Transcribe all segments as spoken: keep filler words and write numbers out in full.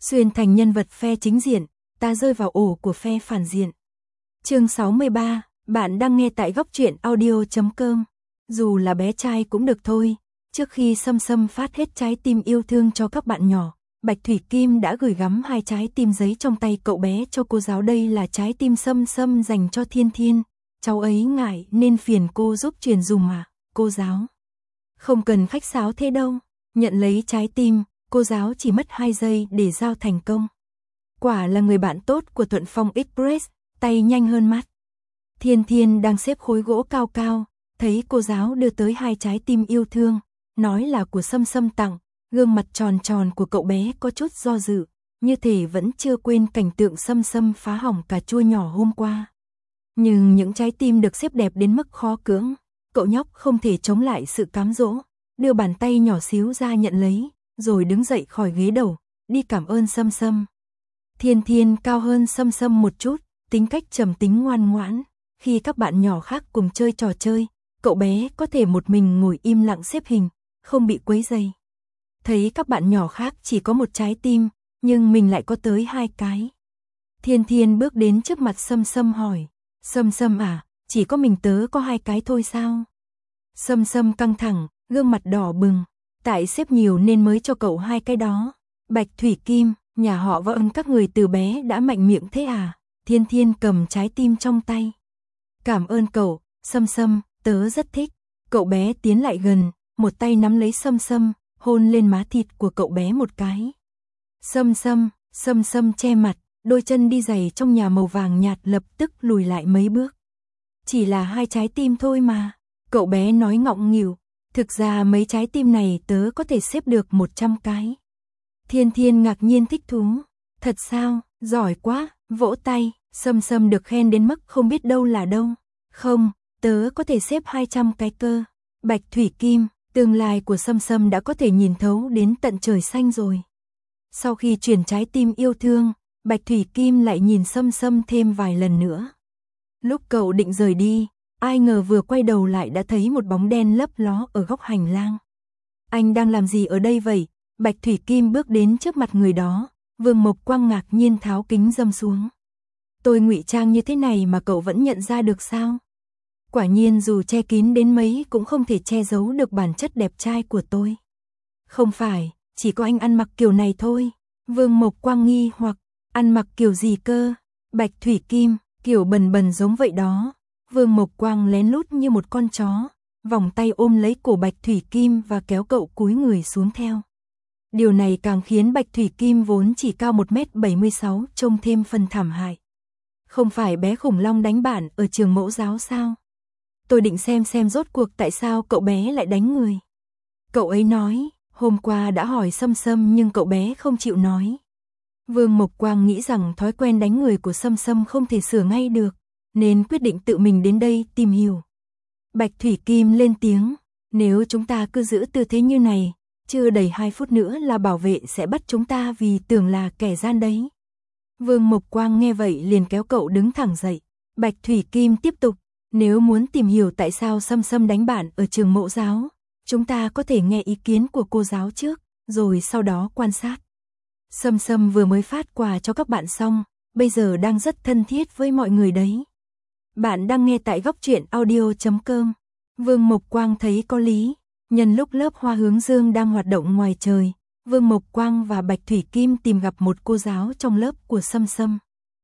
Xuyên thành nhân vật phe chính diện, ta rơi vào ổ của phe phản diện. Chương sáu mươi ba, bạn đang nghe tại góc truyện audio chấm com. Dù là bé trai cũng được thôi. Trước khi Sâm Sâm phát hết trái tim yêu thương cho các bạn nhỏ, Bạch Thủy Kim đã gửi gắm hai trái tim giấy trong tay cậu bé cho cô giáo. Đây là trái tim Sâm Sâm dành cho Thiên Thiên. Cháu ấy ngại nên phiền cô giúp truyền dùm à, cô giáo. Không cần khách sáo thế đâu. Nhận lấy trái tim, cô giáo chỉ mất hai giây để giao thành công. Quả là người bạn tốt của Thuận Phong Express, tay nhanh hơn mắt. Thiên Thiên đang xếp khối gỗ cao cao, thấy cô giáo đưa tới hai trái tim yêu thương, nói là của Sâm Sâm tặng, gương mặt tròn tròn của cậu bé có chút do dự, như thể vẫn chưa quên cảnh tượng Sâm Sâm phá hỏng cà chua nhỏ hôm qua. Nhưng những trái tim được xếp đẹp đến mức khó cưỡng, cậu nhóc không thể chống lại sự cám dỗ, đưa bàn tay nhỏ xíu ra nhận lấy, rồi đứng dậy khỏi ghế đầu, đi cảm ơn Sâm Sâm. Thiên Thiên cao hơn Sâm Sâm một chút, tính cách trầm tính ngoan ngoãn, khi các bạn nhỏ khác cùng chơi trò chơi, cậu bé có thể một mình ngồi im lặng xếp hình, không bị quấy rầy. Thấy các bạn nhỏ khác chỉ có một trái tim, nhưng mình lại có tới hai cái. Thiên Thiên bước đến trước mặt Sâm Sâm hỏi, Sâm Sâm à, chỉ có mình tớ có hai cái thôi sao? Sâm Sâm căng thẳng, gương mặt đỏ bừng, tại xếp nhiều nên mới cho cậu hai cái đó. Bạch Thủy Kim, nhà họ Võ các người từ bé đã mạnh miệng thế à? Thiên Thiên cầm trái tim trong tay. Cảm ơn cậu, Sâm Sâm, tớ rất thích. Cậu bé tiến lại gần, một tay nắm lấy Sâm Sâm, hôn lên má thịt của cậu bé một cái. Sâm Sâm, Sâm Sâm che mặt, đôi chân đi giày trong nhà màu vàng nhạt lập tức lùi lại mấy bước. Chỉ là hai trái tim thôi mà, cậu bé nói ngọng nghịu, thực ra mấy trái tim này tớ có thể xếp được một trăm cái. Thiên Thiên ngạc nhiên thích thú, thật sao, giỏi quá, vỗ tay, Sâm Sâm được khen đến mức không biết đâu là đâu. Không, tớ có thể xếp hai trăm cái cơ. Bạch Thủy Kim, tương lai của Sâm Sâm đã có thể nhìn thấu đến tận trời xanh rồi. Sau khi chuyển trái tim yêu thương, Bạch Thủy Kim lại nhìn Sâm Sâm thêm vài lần nữa. Lúc cậu định rời đi, ai ngờ vừa quay đầu lại đã thấy một bóng đen lấp ló ở góc hành lang. Anh đang làm gì ở đây vậy? Bạch Thủy Kim bước đến trước mặt người đó, Vương Mộc Quang ngạc nhiên tháo kính râm xuống. Tôi ngụy trang như thế này mà cậu vẫn nhận ra được sao? Quả nhiên dù che kín đến mấy cũng không thể che giấu được bản chất đẹp trai của tôi. Không phải, chỉ có anh ăn mặc kiểu này thôi. Vương Mộc Quang nghi hoặc, ăn mặc kiểu gì cơ? Bạch Thủy Kim, kiểu bần bần giống vậy đó. Vương Mộc Quang lén lút như một con chó, vòng tay ôm lấy cổ Bạch Thủy Kim và kéo cậu cúi người xuống theo. Điều này càng khiến Bạch Thủy Kim vốn chỉ cao một mét bảy mươi sáu trông thêm phần thảm hại. Không phải bé khủng long đánh bạn ở trường mẫu giáo sao? Tôi định xem xem rốt cuộc tại sao cậu bé lại đánh người. Cậu ấy nói, hôm qua đã hỏi Sâm Sâm nhưng cậu bé không chịu nói. Vương Mộc Quang nghĩ rằng thói quen đánh người của Sâm Sâm không thể sửa ngay được, nên quyết định tự mình đến đây tìm hiểu. Bạch Thủy Kim lên tiếng, nếu chúng ta cứ giữ tư thế như này, chưa đầy hai phút nữa là bảo vệ sẽ bắt chúng ta vì tưởng là kẻ gian đấy. Vương Mộc Quang nghe vậy liền kéo cậu đứng thẳng dậy. Bạch Thủy Kim tiếp tục, nếu muốn tìm hiểu tại sao Sâm Sâm đánh bạn ở trường mẫu giáo, chúng ta có thể nghe ý kiến của cô giáo trước, rồi sau đó quan sát. Sâm Sâm vừa mới phát quà cho các bạn xong, bây giờ đang rất thân thiết với mọi người đấy. Bạn đang nghe tại góc truyện audio chấm com. Vương Mộc Quang thấy có lý, nhân lúc lớp Hoa Hướng Dương đang hoạt động ngoài trời, Vương Mộc Quang và Bạch Thủy Kim tìm gặp một cô giáo trong lớp của Sâm Sâm.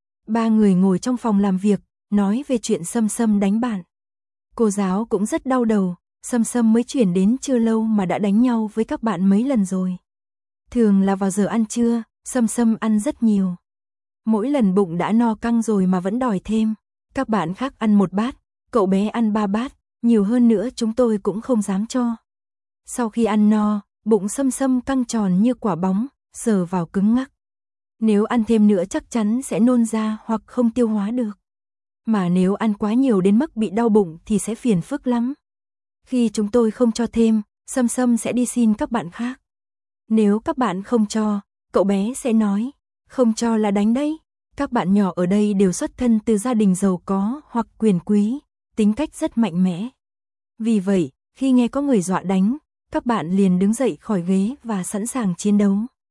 Ba người ngồi trong phòng làm việc, nói về chuyện Sâm Sâm đánh bạn. Cô giáo cũng rất đau đầu, Sâm Sâm mới chuyển đến chưa lâu mà đã đánh nhau với các bạn mấy lần rồi. Thường là vào giờ ăn trưa, Sâm Sâm ăn rất nhiều. Mỗi lần bụng đã no căng rồi mà vẫn đòi thêm. Các bạn khác ăn một bát, cậu bé ăn ba bát, nhiều hơn nữa chúng tôi cũng không dám cho. Sau khi ăn no, bụng Sâm Sâm căng tròn như quả bóng, sờ vào cứng ngắc. Nếu ăn thêm nữa chắc chắn sẽ nôn ra hoặc không tiêu hóa được. Mà nếu ăn quá nhiều đến mức bị đau bụng thì sẽ phiền phức lắm. Khi chúng tôi không cho thêm, Sâm Sâm sẽ đi xin các bạn khác. Nếu các bạn không cho, cậu bé sẽ nói, không cho là đánh đấy. Các bạn nhỏ ở đây đều xuất thân từ gia đình giàu có hoặc quyền quý, tính cách rất mạnh mẽ. Vì vậy, khi nghe có người dọa đánh, các bạn liền đứng dậy khỏi ghế và sẵn sàng chiến đấu.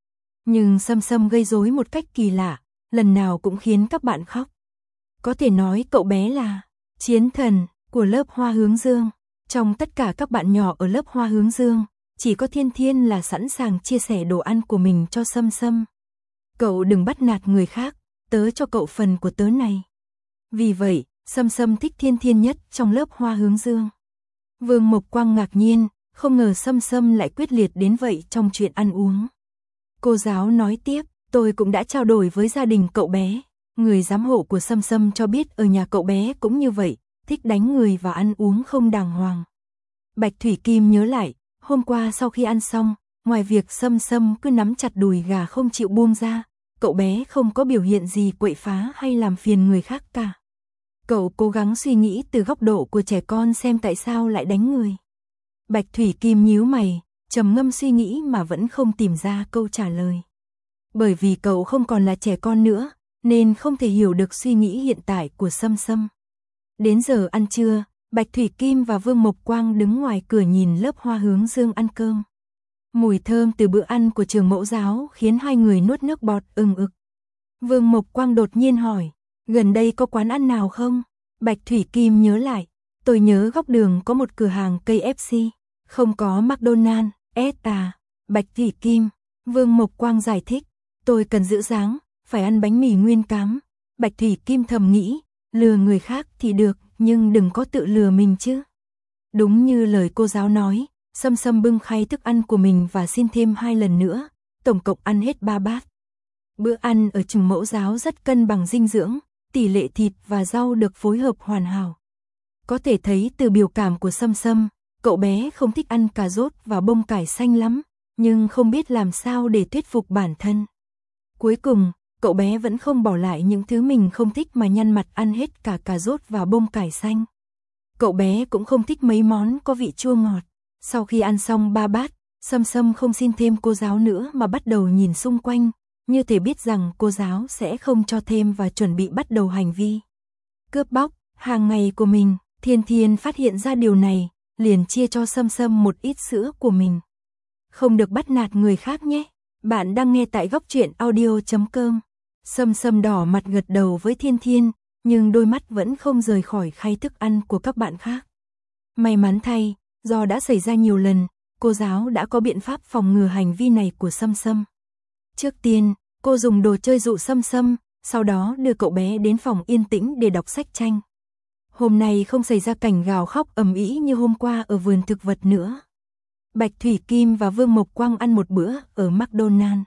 Nhưng Sâm Sâm gây rối một cách kỳ lạ, lần nào cũng khiến các bạn khóc. Có thể nói cậu bé là chiến thần của lớp Hoa Hướng Dương. Trong tất cả các bạn nhỏ ở lớp Hoa Hướng Dương, chỉ có Thiên Thiên là sẵn sàng chia sẻ đồ ăn của mình cho Sâm Sâm. Cậu đừng bắt nạt người khác, tớ cho cậu phần của tớ này. Vì vậy, Sâm Sâm thích Thiên Thiên nhất trong lớp Hoa Hướng Dương. Vương Mộc Quang ngạc nhiên, không ngờ Sâm Sâm lại quyết liệt đến vậy trong chuyện ăn uống. Cô giáo nói tiếp, tôi cũng đã trao đổi với gia đình cậu bé. Người giám hộ của Sâm Sâm cho biết ở nhà cậu bé cũng như vậy, thích đánh người và ăn uống không đàng hoàng. Bạch Thủy Kim nhớ lại, hôm qua sau khi ăn xong, ngoài việc Sâm Sâm cứ nắm chặt đùi gà không chịu buông ra, cậu bé không có biểu hiện gì quậy phá hay làm phiền người khác cả. Cậu cố gắng suy nghĩ từ góc độ của trẻ con xem tại sao lại đánh người. Bạch Thủy Kim nhíu mày, trầm ngâm suy nghĩ mà vẫn không tìm ra câu trả lời. Bởi vì cậu không còn là trẻ con nữa, nên không thể hiểu được suy nghĩ hiện tại của Sâm Sâm. Đến giờ ăn trưa, Bạch Thủy Kim và Vương Mộc Quang đứng ngoài cửa nhìn lớp Hoa Hướng Dương ăn cơm. Mùi thơm từ bữa ăn của trường mẫu giáo khiến hai người nuốt nước bọt ừng ực. Vương Mộc Quang đột nhiên hỏi, gần đây có quán ăn nào không? Bạch Thủy Kim nhớ lại, tôi nhớ góc đường có một cửa hàng ca ép xê, không có McDonald's, ét à. Bạch Thủy Kim, Vương Mộc Quang giải thích, tôi cần giữ dáng, phải ăn bánh mì nguyên cám. Bạch Thủy Kim thầm nghĩ, lừa người khác thì được, nhưng đừng có tự lừa mình chứ. Đúng như lời cô giáo nói, Sâm Sâm bưng khay thức ăn của mình và xin thêm hai lần nữa, tổng cộng ăn hết ba bát. Bữa ăn ở trường mẫu giáo rất cân bằng dinh dưỡng, tỷ lệ thịt và rau được phối hợp hoàn hảo. Có thể thấy từ biểu cảm của Sâm Sâm, cậu bé không thích ăn cà rốt và bông cải xanh lắm, nhưng không biết làm sao để thuyết phục bản thân. Cuối cùng, cậu bé vẫn không bỏ lại những thứ mình không thích mà nhăn mặt ăn hết cả cà rốt và bông cải xanh. Cậu bé cũng không thích mấy món có vị chua ngọt. Sau khi ăn xong ba bát, Sâm Sâm không xin thêm cô giáo nữa mà bắt đầu nhìn xung quanh, như thể biết rằng cô giáo sẽ không cho thêm và chuẩn bị bắt đầu hành vi cướp bóc hàng ngày của mình. Thiên Thiên phát hiện ra điều này, liền chia cho Sâm Sâm một ít sữa của mình. Không được bắt nạt người khác nhé. Bạn đang nghe tại góc truyện audio chấm com. Sâm Sâm đỏ mặt gật đầu với Thiên Thiên, nhưng đôi mắt vẫn không rời khỏi khay thức ăn của các bạn khác. May mắn thay, do đã xảy ra nhiều lần, cô giáo đã có biện pháp phòng ngừa hành vi này của Sâm Sâm. Trước tiên, cô dùng đồ chơi dụ Sâm Sâm, sau đó đưa cậu bé đến phòng yên tĩnh để đọc sách tranh. Hôm nay không xảy ra cảnh gào khóc ầm ĩ như hôm qua ở vườn thực vật nữa. Bạch Thủy Kim và Vương Mộc Quang ăn một bữa ở McDonald's.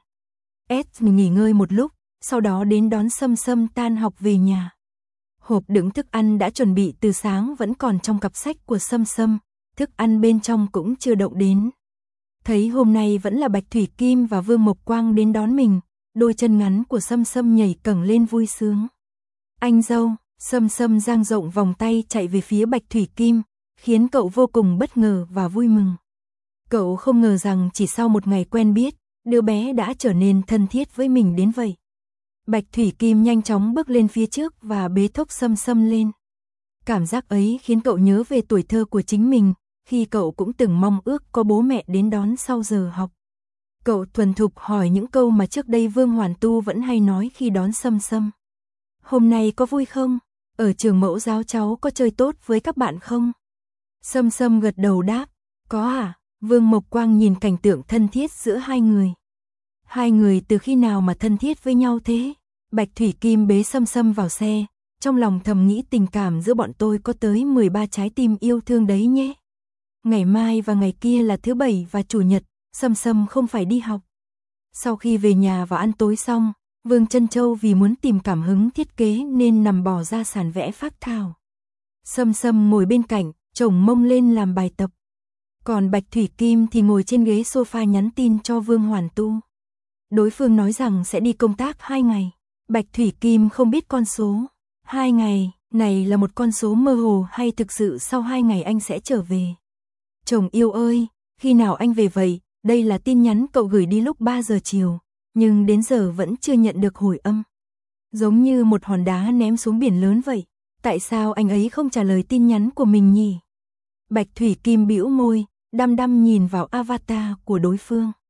S nghỉ ngơi một lúc, sau đó đến đón Sâm Sâm tan học về nhà. Hộp đựng thức ăn đã chuẩn bị từ sáng vẫn còn trong cặp sách của Sâm Sâm, thức ăn bên trong cũng chưa động đến. Thấy hôm nay vẫn là Bạch Thủy Kim và Vương Mộc Quang đến đón mình, đôi chân ngắn của Sâm Sâm nhảy cẳng lên vui sướng. Anh dâu, Sâm Sâm dang rộng vòng tay chạy về phía Bạch Thủy Kim, khiến cậu vô cùng bất ngờ và vui mừng. Cậu không ngờ rằng chỉ sau một ngày quen biết, đứa bé đã trở nên thân thiết với mình đến vậy. Bạch Thủy Kim nhanh chóng bước lên phía trước và bế thốc Sâm Sâm lên. Cảm giác ấy khiến cậu nhớ về tuổi thơ của chính mình, khi cậu cũng từng mong ước có bố mẹ đến đón sau giờ học. Cậu thuần thục hỏi những câu mà trước đây Vương Hoàn Tu vẫn hay nói khi đón Sâm Sâm. Hôm nay có vui không? Ở trường mẫu giáo cháu có chơi tốt với các bạn không? Sâm Sâm gật đầu đáp, có à? Vương Mộc Quang nhìn cảnh tượng thân thiết giữa hai người. Hai người từ khi nào mà thân thiết với nhau thế? Bạch Thủy Kim bế Sâm Sâm vào xe, trong lòng thầm nghĩ tình cảm giữa bọn tôi có tới mười ba trái tim yêu thương đấy nhé. Ngày mai và ngày kia là thứ bảy và chủ nhật, Sâm Sâm không phải đi học. Sau khi về nhà và ăn tối xong, Vương Trân Châu vì muốn tìm cảm hứng thiết kế nên nằm bò ra sàn vẽ phác thảo. Sâm Sâm ngồi bên cạnh, chồng mông lên làm bài tập. Còn Bạch Thủy Kim thì ngồi trên ghế sofa nhắn tin cho Vương Hoàn Tu. Đối phương nói rằng sẽ đi công tác hai ngày. Bạch Thủy Kim không biết con số. Hai ngày, này là một con số mơ hồ hay thực sự sau hai ngày anh sẽ trở về? Chồng yêu ơi, khi nào anh về vậy? Đây là tin nhắn cậu gửi đi lúc ba giờ chiều, nhưng đến giờ vẫn chưa nhận được hồi âm. Giống như một hòn đá ném xuống biển lớn vậy. Tại sao anh ấy không trả lời tin nhắn của mình nhỉ? Bạch Thủy Kim bĩu môi, đăm đăm nhìn vào avatar của đối phương.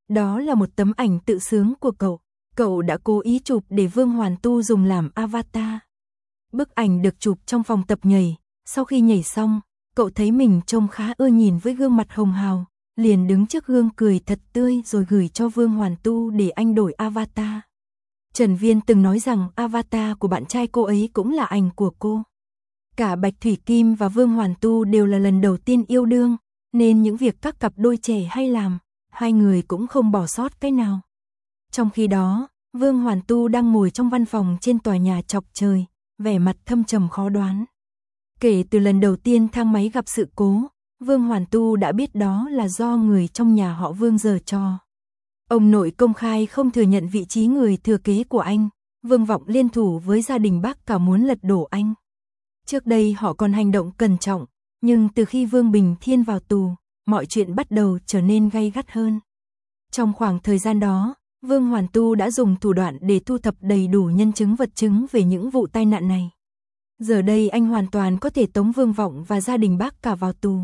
Đó là một tấm ảnh tự sướng của cậu. Cậu đã cố ý chụp để Vương Hoàn Tu dùng làm avatar. Bức ảnh được chụp trong phòng tập nhảy. Sau khi nhảy xong, cậu thấy mình trông khá ưa nhìn với gương mặt hồng hào, liền đứng trước gương cười thật tươi rồi gửi cho Vương Hoàn Tu để anh đổi avatar. Trần Viên từng nói rằng avatar của bạn trai cô ấy cũng là ảnh của cô. Cả Bạch Thủy Kim và Vương Hoàn Tu đều là lần đầu tiên yêu đương, nên những việc các cặp đôi trẻ hay làm, hai người cũng không bỏ sót cái nào. Trong khi đó, Vương Hoàn Tu đang ngồi trong văn phòng trên tòa nhà chọc trời, vẻ mặt thâm trầm khó đoán. Kể từ lần đầu tiên thang máy gặp sự cố, Vương Hoàn Tu đã biết đó là do người trong nhà họ Vương giở trò. Ông nội công khai không thừa nhận vị trí người thừa kế của anh, Vương Vọng liên thủ với gia đình bác cả muốn lật đổ anh. Trước đây họ còn hành động cẩn trọng, nhưng từ khi Vương Bình Thiên vào tù, mọi chuyện bắt đầu trở nên gay gắt hơn. Trong khoảng thời gian đó, Vương Hoàn Tu đã dùng thủ đoạn để thu thập đầy đủ nhân chứng vật chứng về những vụ tai nạn này. Giờ đây anh hoàn toàn có thể tống Vương Vọng và gia đình bác cả vào tù.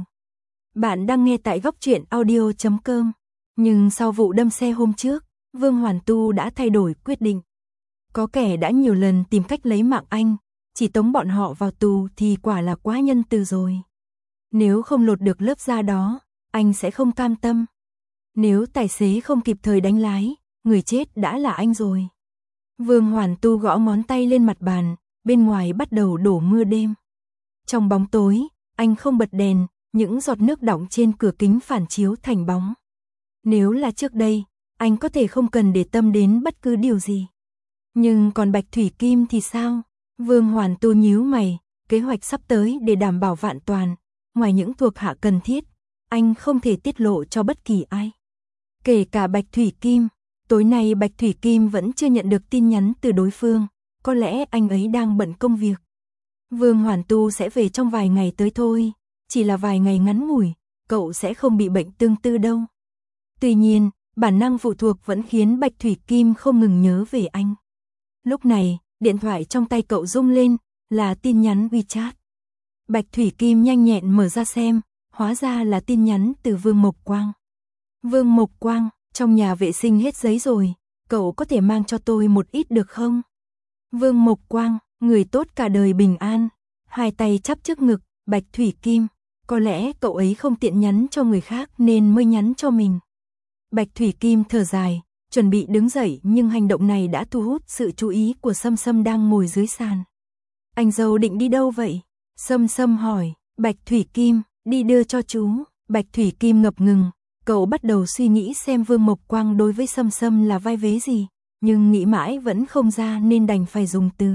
Bạn đang nghe tại góc truyện audio chấm com. Nhưng sau vụ đâm xe hôm trước, Vương Hoàn Tu đã thay đổi quyết định. Có kẻ đã nhiều lần tìm cách lấy mạng anh, chỉ tống bọn họ vào tù thì quả là quá nhân từ rồi. Nếu không lột được lớp da đó, anh sẽ không cam tâm. Nếu tài xế không kịp thời đánh lái, người chết đã là anh rồi. Vương Hoàn Tu gõ ngón tay lên mặt bàn, bên ngoài bắt đầu đổ mưa đêm. Trong bóng tối, anh không bật đèn, những giọt nước đọng trên cửa kính phản chiếu thành bóng. Nếu là trước đây, anh có thể không cần để tâm đến bất cứ điều gì. Nhưng còn Bạch Thủy Kim thì sao? Vương Hoàn Tu nhíu mày, kế hoạch sắp tới để đảm bảo vạn toàn, ngoài những thuộc hạ cần thiết, anh không thể tiết lộ cho bất kỳ ai. Kể cả Bạch Thủy Kim, tối nay Bạch Thủy Kim vẫn chưa nhận được tin nhắn từ đối phương, có lẽ anh ấy đang bận công việc. Vương Hoàn Tu sẽ về trong vài ngày tới thôi, chỉ là vài ngày ngắn ngủi, cậu sẽ không bị bệnh tương tư đâu. Tuy nhiên, bản năng phụ thuộc vẫn khiến Bạch Thủy Kim không ngừng nhớ về anh. Lúc này, điện thoại trong tay cậu rung lên, là tin nhắn WeChat. Bạch Thủy Kim nhanh nhẹn mở ra xem, hóa ra là tin nhắn từ Vương Mộc Quang. Vương Mộc Quang, trong nhà vệ sinh hết giấy rồi, cậu có thể mang cho tôi một ít được không? Vương Mộc Quang, người tốt cả đời bình an, hai tay chắp trước ngực, Bạch Thủy Kim, có lẽ cậu ấy không tiện nhắn cho người khác nên mới nhắn cho mình. Bạch Thủy Kim thở dài, chuẩn bị đứng dậy nhưng hành động này đã thu hút sự chú ý của Sâm Sâm đang ngồi dưới sàn. Anh dâu định đi đâu vậy? Sâm Sâm hỏi. Bạch Thủy Kim, đi đưa cho chú. Bạch Thủy Kim ngập ngừng, cậu bắt đầu suy nghĩ xem Vương Mộc Quang đối với Sâm Sâm là vai vế gì, nhưng nghĩ mãi vẫn không ra nên đành phải dùng từ.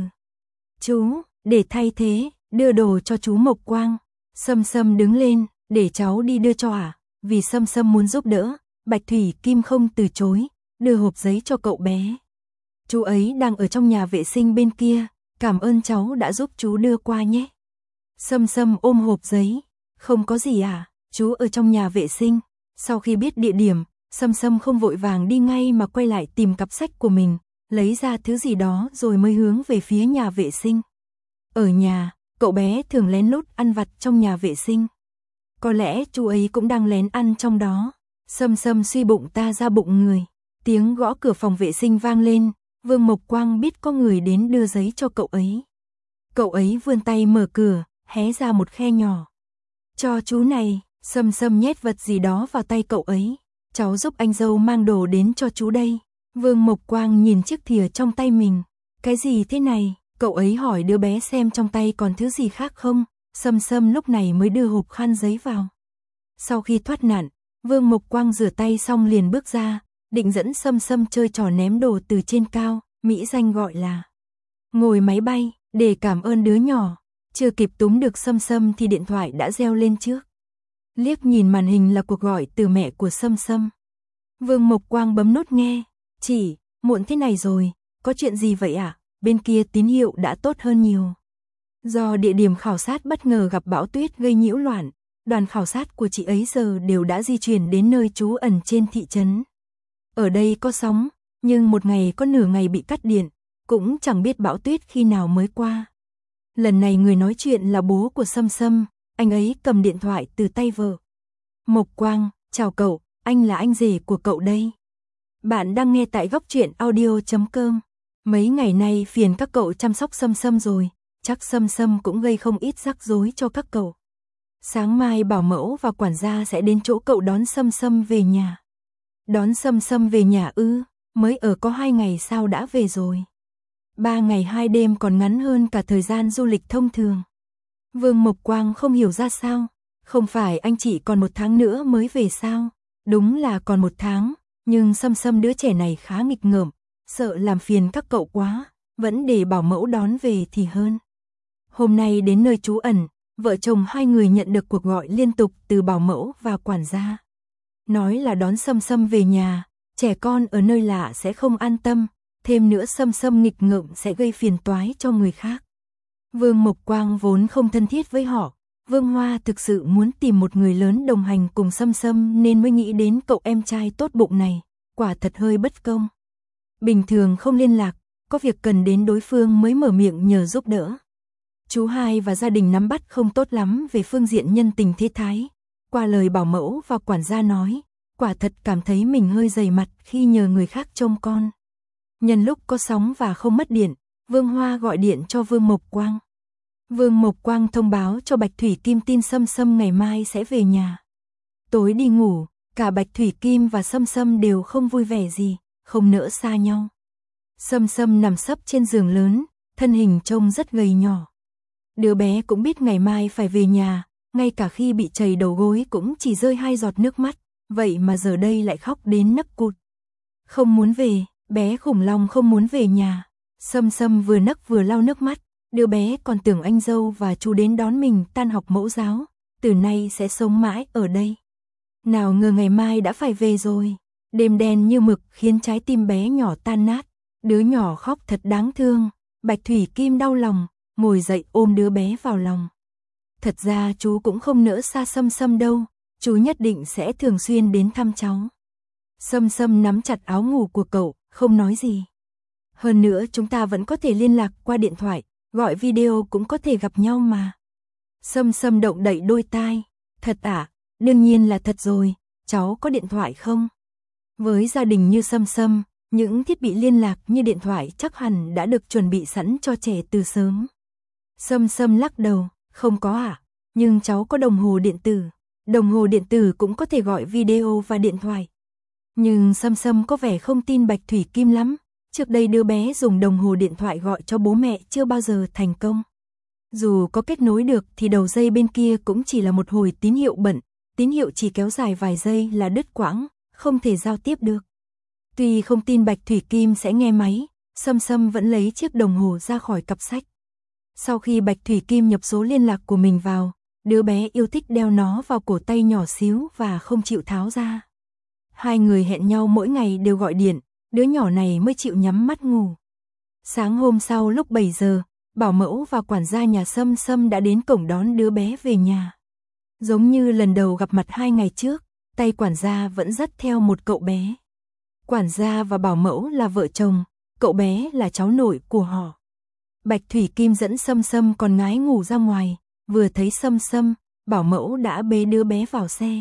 Chú, để thay thế, đưa đồ cho chú Mộc Quang. Sâm Sâm đứng lên, để cháu đi đưa cho à? Vì Sâm Sâm muốn giúp đỡ, Bạch Thủy Kim không từ chối, đưa hộp giấy cho cậu bé. Chú ấy đang ở trong nhà vệ sinh bên kia, cảm ơn cháu đã giúp chú đưa qua nhé. Sâm Sâm ôm hộp giấy, không có gì à, chú ở trong nhà vệ sinh. Sau khi biết địa điểm, Sâm Sâm không vội vàng đi ngay mà quay lại tìm cặp sách của mình, lấy ra thứ gì đó rồi mới hướng về phía nhà vệ sinh. Ở nhà, cậu bé thường lén lút ăn vặt trong nhà vệ sinh. Có lẽ chú ấy cũng đang lén ăn trong đó. Sâm Sâm suy bụng ta ra bụng người. Tiếng gõ cửa phòng vệ sinh vang lên, Vương Mộc Quang biết có người đến đưa giấy cho cậu ấy. Cậu ấy vươn tay mở cửa, hé ra một khe nhỏ. Cho chú này, Sâm Sâm nhét vật gì đó vào tay cậu ấy. Cháu giúp anh dâu mang đồ đến cho chú đây. Vương Mộc Quang nhìn chiếc thìa trong tay mình. Cái gì thế này? Cậu ấy hỏi đứa bé xem trong tay còn thứ gì khác không. Sâm Sâm lúc này mới đưa hộp khăn giấy vào. Sau khi thoát nạn, Vương Mộc Quang rửa tay xong liền bước ra, định dẫn Sâm Sâm chơi trò ném đồ từ trên cao, mỹ danh gọi là ngồi máy bay, để cảm ơn đứa nhỏ. Chưa kịp túm được Sâm Sâm thì điện thoại đã reo lên trước. Liếc nhìn màn hình là cuộc gọi từ mẹ của Sâm Sâm. Vương Mộc Quang bấm nút nghe. Chị, muộn thế này rồi, có chuyện gì vậy ạ? À? Bên kia tín hiệu đã tốt hơn nhiều. Do địa điểm khảo sát bất ngờ gặp bão tuyết gây nhiễu loạn, đoàn khảo sát của chị ấy giờ đều đã di chuyển đến nơi trú ẩn trên thị trấn. Ở đây có sóng, nhưng một ngày có nửa ngày bị cắt điện, cũng chẳng biết bão tuyết khi nào mới qua. Lần này người nói chuyện là bố của Sâm Sâm, anh ấy cầm điện thoại từ tay vợ. Mộc Quang, chào cậu, anh là anh rể của cậu đây. Bạn đang nghe tại góc truyện audio chấm com. Mấy ngày nay phiền các cậu chăm sóc Sâm Sâm rồi, chắc Sâm Sâm cũng gây không ít rắc rối cho các cậu. Sáng mai bảo mẫu và quản gia sẽ đến chỗ cậu đón Sâm Sâm về nhà. Đón Sâm Sâm về nhà ư? Mới ở có hai ngày sao đã về rồi? Ba ngày hai đêm còn ngắn hơn cả thời gian du lịch thông thường. Vương Mộc Quang không hiểu ra sao, không phải anh chỉ còn một tháng nữa mới về sao? Đúng là còn một tháng, nhưng Sâm Sâm đứa trẻ này khá nghịch ngợm, sợ làm phiền các cậu quá, vẫn để bảo mẫu đón về thì hơn. Hôm nay đến nơi trú ẩn, vợ chồng hai người nhận được cuộc gọi liên tục từ bảo mẫu và quản gia. Nói là đón Sâm Sâm về nhà, trẻ con ở nơi lạ sẽ không an tâm, thêm nữa Sâm Sâm nghịch ngợm sẽ gây phiền toái cho người khác. Vương Mộc Quang vốn không thân thiết với họ, Vương Hoa thực sự muốn tìm một người lớn đồng hành cùng Sâm Sâm nên mới nghĩ đến cậu em trai tốt bụng này, quả thật hơi bất công. Bình thường không liên lạc, có việc cần đến đối phương mới mở miệng nhờ giúp đỡ. Chú hai và gia đình nắm bắt không tốt lắm về phương diện nhân tình thế thái. Qua lời bảo mẫu và quản gia nói, quả thật cảm thấy mình hơi dày mặt khi nhờ người khác trông con. Nhân lúc có sóng và không mất điện, Vương Hoa gọi điện cho Vương Mộc Quang. Vương Mộc Quang thông báo cho Bạch Thủy Kim tin Sâm Sâm ngày mai sẽ về nhà. Tối đi ngủ, cả Bạch Thủy Kim và Sâm Sâm đều không vui vẻ gì, không nỡ xa nhau. Sâm Sâm nằm sấp trên giường lớn, thân hình trông rất gầy nhỏ. Đứa bé cũng biết ngày mai phải về nhà, ngay cả khi bị chảy đầu gối cũng chỉ rơi hai giọt nước mắt, vậy mà giờ đây lại khóc đến nấc cụt. Không muốn về, bé khủng long không muốn về nhà. Sâm Sâm vừa nấc vừa lau nước mắt, đứa bé còn tưởng anh dâu và chú đến đón mình tan học mẫu giáo, từ nay sẽ sống mãi ở đây. Nào ngờ ngày mai đã phải về rồi, đêm đen như mực khiến trái tim bé nhỏ tan nát, đứa nhỏ khóc thật đáng thương, Bạch Thủy Kim đau lòng, ngồi dậy ôm đứa bé vào lòng. Thật ra chú cũng không nỡ xa Sâm Sâm đâu, chú nhất định sẽ thường xuyên đến thăm cháu. Sâm Sâm nắm chặt áo ngủ của cậu, không nói gì. Hơn nữa chúng ta vẫn có thể liên lạc qua điện thoại, gọi video cũng có thể gặp nhau mà. Sâm Sâm động đậy đôi tai, thật à, đương nhiên là thật rồi, cháu có điện thoại không? Với gia đình như Sâm Sâm, những thiết bị liên lạc như điện thoại chắc hẳn đã được chuẩn bị sẵn cho trẻ từ sớm. Sâm Sâm lắc đầu, không có ạ, à? Nhưng cháu có đồng hồ điện tử, đồng hồ điện tử cũng có thể gọi video và điện thoại. Nhưng Sâm Sâm có vẻ không tin Bạch Thủy Kim lắm, trước đây đứa bé dùng đồng hồ điện thoại gọi cho bố mẹ chưa bao giờ thành công. Dù có kết nối được thì đầu dây bên kia cũng chỉ là một hồi tín hiệu bận, tín hiệu chỉ kéo dài vài giây là đứt quãng, không thể giao tiếp được. Tuy không tin Bạch Thủy Kim sẽ nghe máy, Sâm Sâm vẫn lấy chiếc đồng hồ ra khỏi cặp sách. Sau khi Bạch Thủy Kim nhập số liên lạc của mình vào, đứa bé yêu thích đeo nó vào cổ tay nhỏ xíu và không chịu tháo ra. Hai người hẹn nhau mỗi ngày đều gọi điện, đứa nhỏ này mới chịu nhắm mắt ngủ. Sáng hôm sau lúc bảy giờ, bảo mẫu và quản gia nhà Sâm Sâm đã đến cổng đón đứa bé về nhà. Giống như lần đầu gặp mặt hai ngày trước, tay quản gia vẫn dắt theo một cậu bé. Quản gia và bảo mẫu là vợ chồng, cậu bé là cháu nội của họ. Bạch Thủy Kim dẫn Sâm Sâm còn ngái ngủ ra ngoài, vừa thấy Sâm Sâm, bảo mẫu đã bế đứa bé vào xe.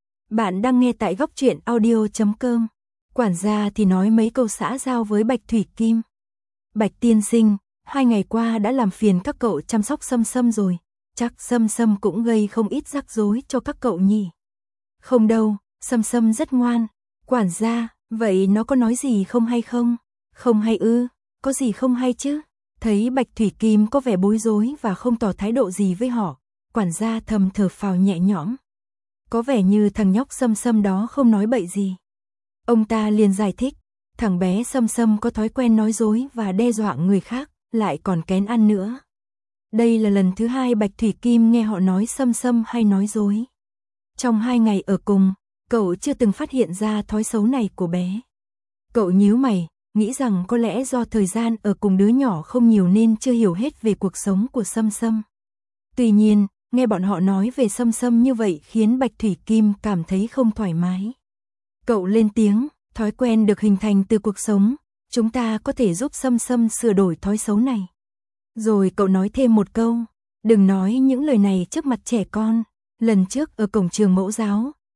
Bạn đang nghe tại góc truyện audio chấm com. Quản gia thì nói mấy câu xã giao với Bạch Thủy Kim. Bạch tiên sinh, hai ngày qua đã làm phiền các cậu chăm sóc Sâm Sâm rồi, chắc Sâm Sâm cũng gây không ít rắc rối cho các cậu nhỉ. Không đâu, Sâm Sâm rất ngoan. Quản gia, vậy nó có nói gì không hay không? Không hay ư, có gì không hay chứ? Thấy Bạch Thủy Kim có vẻ bối rối và không tỏ thái độ gì với họ, quản gia thầm thở phào nhẹ nhõm. Có vẻ như thằng nhóc Sâm Sâm đó không nói bậy gì. Ông ta liền giải thích, thằng bé Sâm Sâm có thói quen nói dối và đe dọa người khác, lại còn kén ăn nữa. Đây là lần thứ hai Bạch Thủy Kim nghe họ nói Sâm Sâm hay nói dối. Trong hai ngày ở cùng, cậu chưa từng phát hiện ra thói xấu này của bé. Cậu nhíu mày, nghĩ rằng có lẽ do thời gian ở cùng đứa nhỏ không nhiều nên chưa hiểu hết về cuộc sống của Sâm Sâm. Tuy nhiên, nghe bọn họ nói về Sâm Sâm như vậy khiến Bạch Thủy Kim cảm thấy không thoải mái. Cậu lên tiếng, thói quen được hình thành từ cuộc sống, chúng ta có thể giúp Sâm Sâm sửa đổi thói xấu này. Rồi cậu nói thêm một câu, đừng nói những lời này trước mặt trẻ con. Lần trước ở cổng trường mẫu giáo,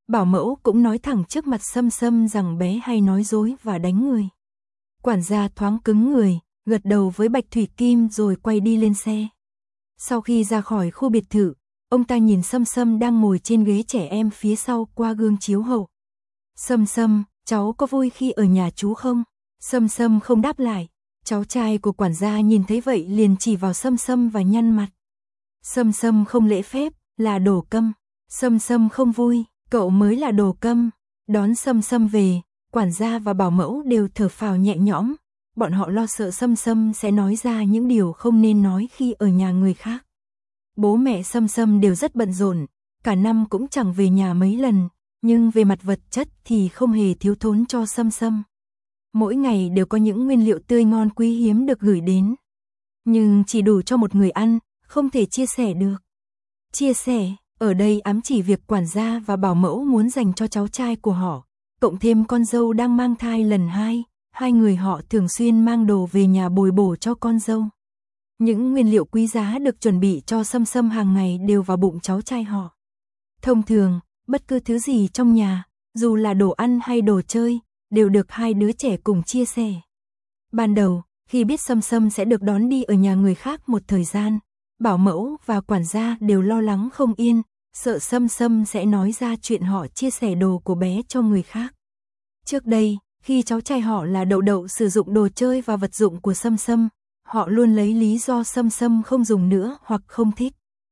bảo mẫu cũng nói thẳng trước mặt Sâm Sâm rằng bé hay nói dối và đánh người. Quản gia thoáng cứng người, gật đầu với Bạch Thủy Kim rồi quay đi lên xe. Sau khi ra khỏi khu biệt thự, ông ta nhìn Sâm Sâm đang ngồi trên ghế trẻ em phía sau qua gương chiếu hậu. Sâm Sâm, cháu có vui khi ở nhà chú không? Sâm Sâm không đáp lại. Cháu trai của quản gia nhìn thấy vậy liền chỉ vào Sâm Sâm và nhăn mặt. Sâm Sâm không lễ phép, là đồ câm. Sâm Sâm không vui, cậu mới là đồ câm. Đón Sâm Sâm về, quản gia và bảo mẫu đều thở phào nhẹ nhõm. Bọn họ lo sợ Sâm Sâm sẽ nói ra những điều không nên nói khi ở nhà người khác. Bố mẹ Sâm Sâm đều rất bận rộn, cả năm cũng chẳng về nhà mấy lần, nhưng về mặt vật chất thì không hề thiếu thốn cho Sâm Sâm. Mỗi ngày đều có những nguyên liệu tươi ngon quý hiếm được gửi đến. Nhưng chỉ đủ cho một người ăn, không thể chia sẻ được. Chia sẻ, ở đây ám chỉ việc quản gia và bảo mẫu muốn dành cho cháu trai của họ, cộng thêm con dâu đang mang thai lần hai, hai người họ thường xuyên mang đồ về nhà bồi bổ cho con dâu. Những nguyên liệu quý giá được chuẩn bị cho Sâm Sâm hàng ngày đều vào bụng cháu trai họ. Thông thường, bất cứ thứ gì trong nhà, dù là đồ ăn hay đồ chơi, đều được hai đứa trẻ cùng chia sẻ. Ban đầu, khi biết Sâm Sâm sẽ được đón đi ở nhà người khác một thời gian, bảo mẫu và quản gia đều lo lắng không yên, sợ Sâm Sâm sẽ nói ra chuyện họ chia sẻ đồ của bé cho người khác. Trước đây, khi cháu trai họ là Đậu Đậu sử dụng đồ chơi và vật dụng của Sâm Sâm, họ luôn lấy lý do Sâm Sâm không dùng nữa hoặc không thích.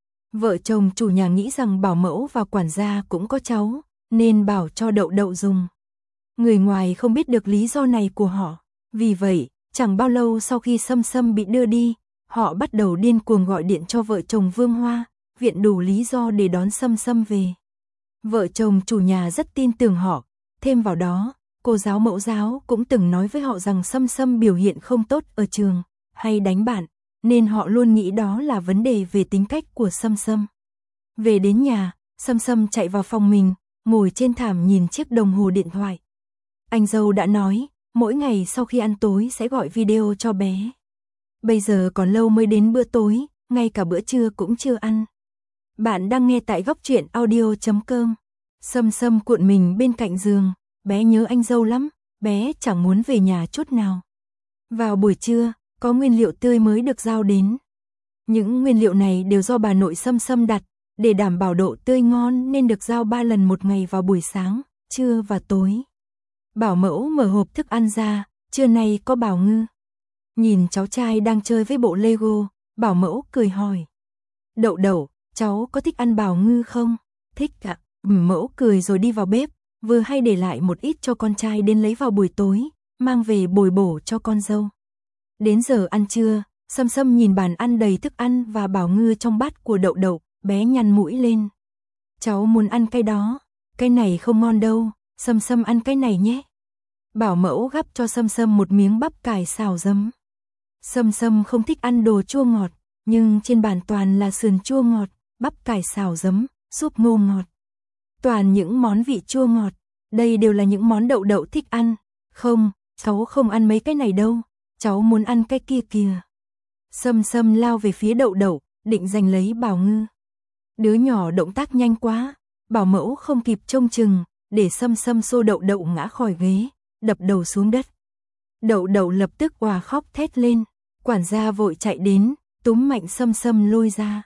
Vợ chồng chủ nhà nghĩ rằng bảo mẫu và quản gia cũng có cháu, nên bảo cho Đậu Đậu dùng. Người ngoài không biết được lý do này của họ. Vì vậy, chẳng bao lâu sau khi Sâm Sâm bị đưa đi, họ bắt đầu điên cuồng gọi điện cho vợ chồng Vương Hoa, viện đủ lý do để đón Sâm Sâm về. Vợ chồng chủ nhà rất tin tưởng họ, thêm vào đó, cô giáo mẫu giáo cũng từng nói với họ rằng Sâm Sâm biểu hiện không tốt ở trường, hay đánh bạn, nên họ luôn nghĩ đó là vấn đề về tính cách của Sâm Sâm. Về đến nhà, Sâm Sâm chạy vào phòng mình, ngồi trên thảm nhìn chiếc đồng hồ điện thoại. Anh dâu đã nói, mỗi ngày sau khi ăn tối sẽ gọi video cho bé. Bây giờ còn lâu mới đến bữa tối, ngay cả bữa trưa cũng chưa ăn. Bạn đang nghe tại góc truyện audio chấm com. Sâm Sâm cuộn mình bên cạnh giường, bé nhớ anh dâu lắm, bé chẳng muốn về nhà chút nào. Vào buổi trưa, có nguyên liệu tươi mới được giao đến. Những nguyên liệu này đều do bà nội Sâm Sâm đặt, để đảm bảo độ tươi ngon nên được giao ba lần một ngày vào buổi sáng, trưa và tối. Bảo mẫu mở hộp thức ăn ra, trưa nay có bào ngư. Nhìn cháu trai đang chơi với bộ Lego, bảo mẫu cười hỏi. Đậu Đậu, cháu có thích ăn bào ngư không? Thích ạ. Mẫu cười rồi đi vào bếp, vừa hay để lại một ít cho con trai đến lấy vào buổi tối, mang về bồi bổ cho con dâu. Đến giờ ăn trưa, Sâm Sâm nhìn bàn ăn đầy thức ăn và bào ngư trong bát của Đậu Đậu, bé nhăn mũi lên. Cháu muốn ăn cái đó, cái này không ngon đâu, Sâm Sâm ăn cái này nhé. Bảo mẫu gắp cho Sâm Sâm một miếng bắp cải xào giấm. Sâm Sâm không thích ăn đồ chua ngọt, nhưng trên bàn toàn là sườn chua ngọt, bắp cải xào giấm, súp ngô ngọt. Toàn những món vị chua ngọt, đây đều là những món Đậu Đậu thích ăn. Không, cháu không ăn mấy cái này đâu, cháu muốn ăn cái kia kìa. Sâm Sâm lao về phía Đậu Đậu, định giành lấy bào ngư. Đứa nhỏ động tác nhanh quá, bảo mẫu không kịp trông chừng, để Sâm Sâm xô Đậu Đậu ngã khỏi ghế, đập đầu xuống đất. Đậu Đậu lập tức òa khóc thét lên, quản gia vội chạy đến, túm mạnh Sâm Sâm lôi ra.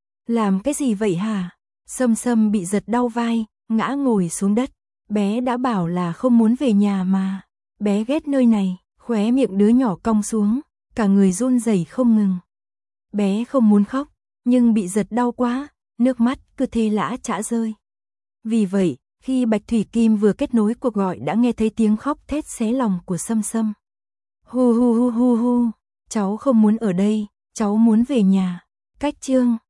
Làm cái gì vậy hả? Sâm Sâm bị giật đau vai, ngã ngồi xuống đất. Bé đã bảo là không muốn về nhà mà. Bé ghét nơi này, khóe miệng đứa nhỏ cong xuống, cả người run rẩy không ngừng. Bé không muốn khóc, nhưng bị giật đau quá, nước mắt cứ thê lã chả rơi. Vì vậy, khi Bạch Thủy Kim vừa kết nối cuộc gọi đã nghe thấy tiếng khóc thét xé lòng của Sâm Sâm. Hu hu hu hu hu, cháu không muốn ở đây, cháu muốn về nhà. Cách chương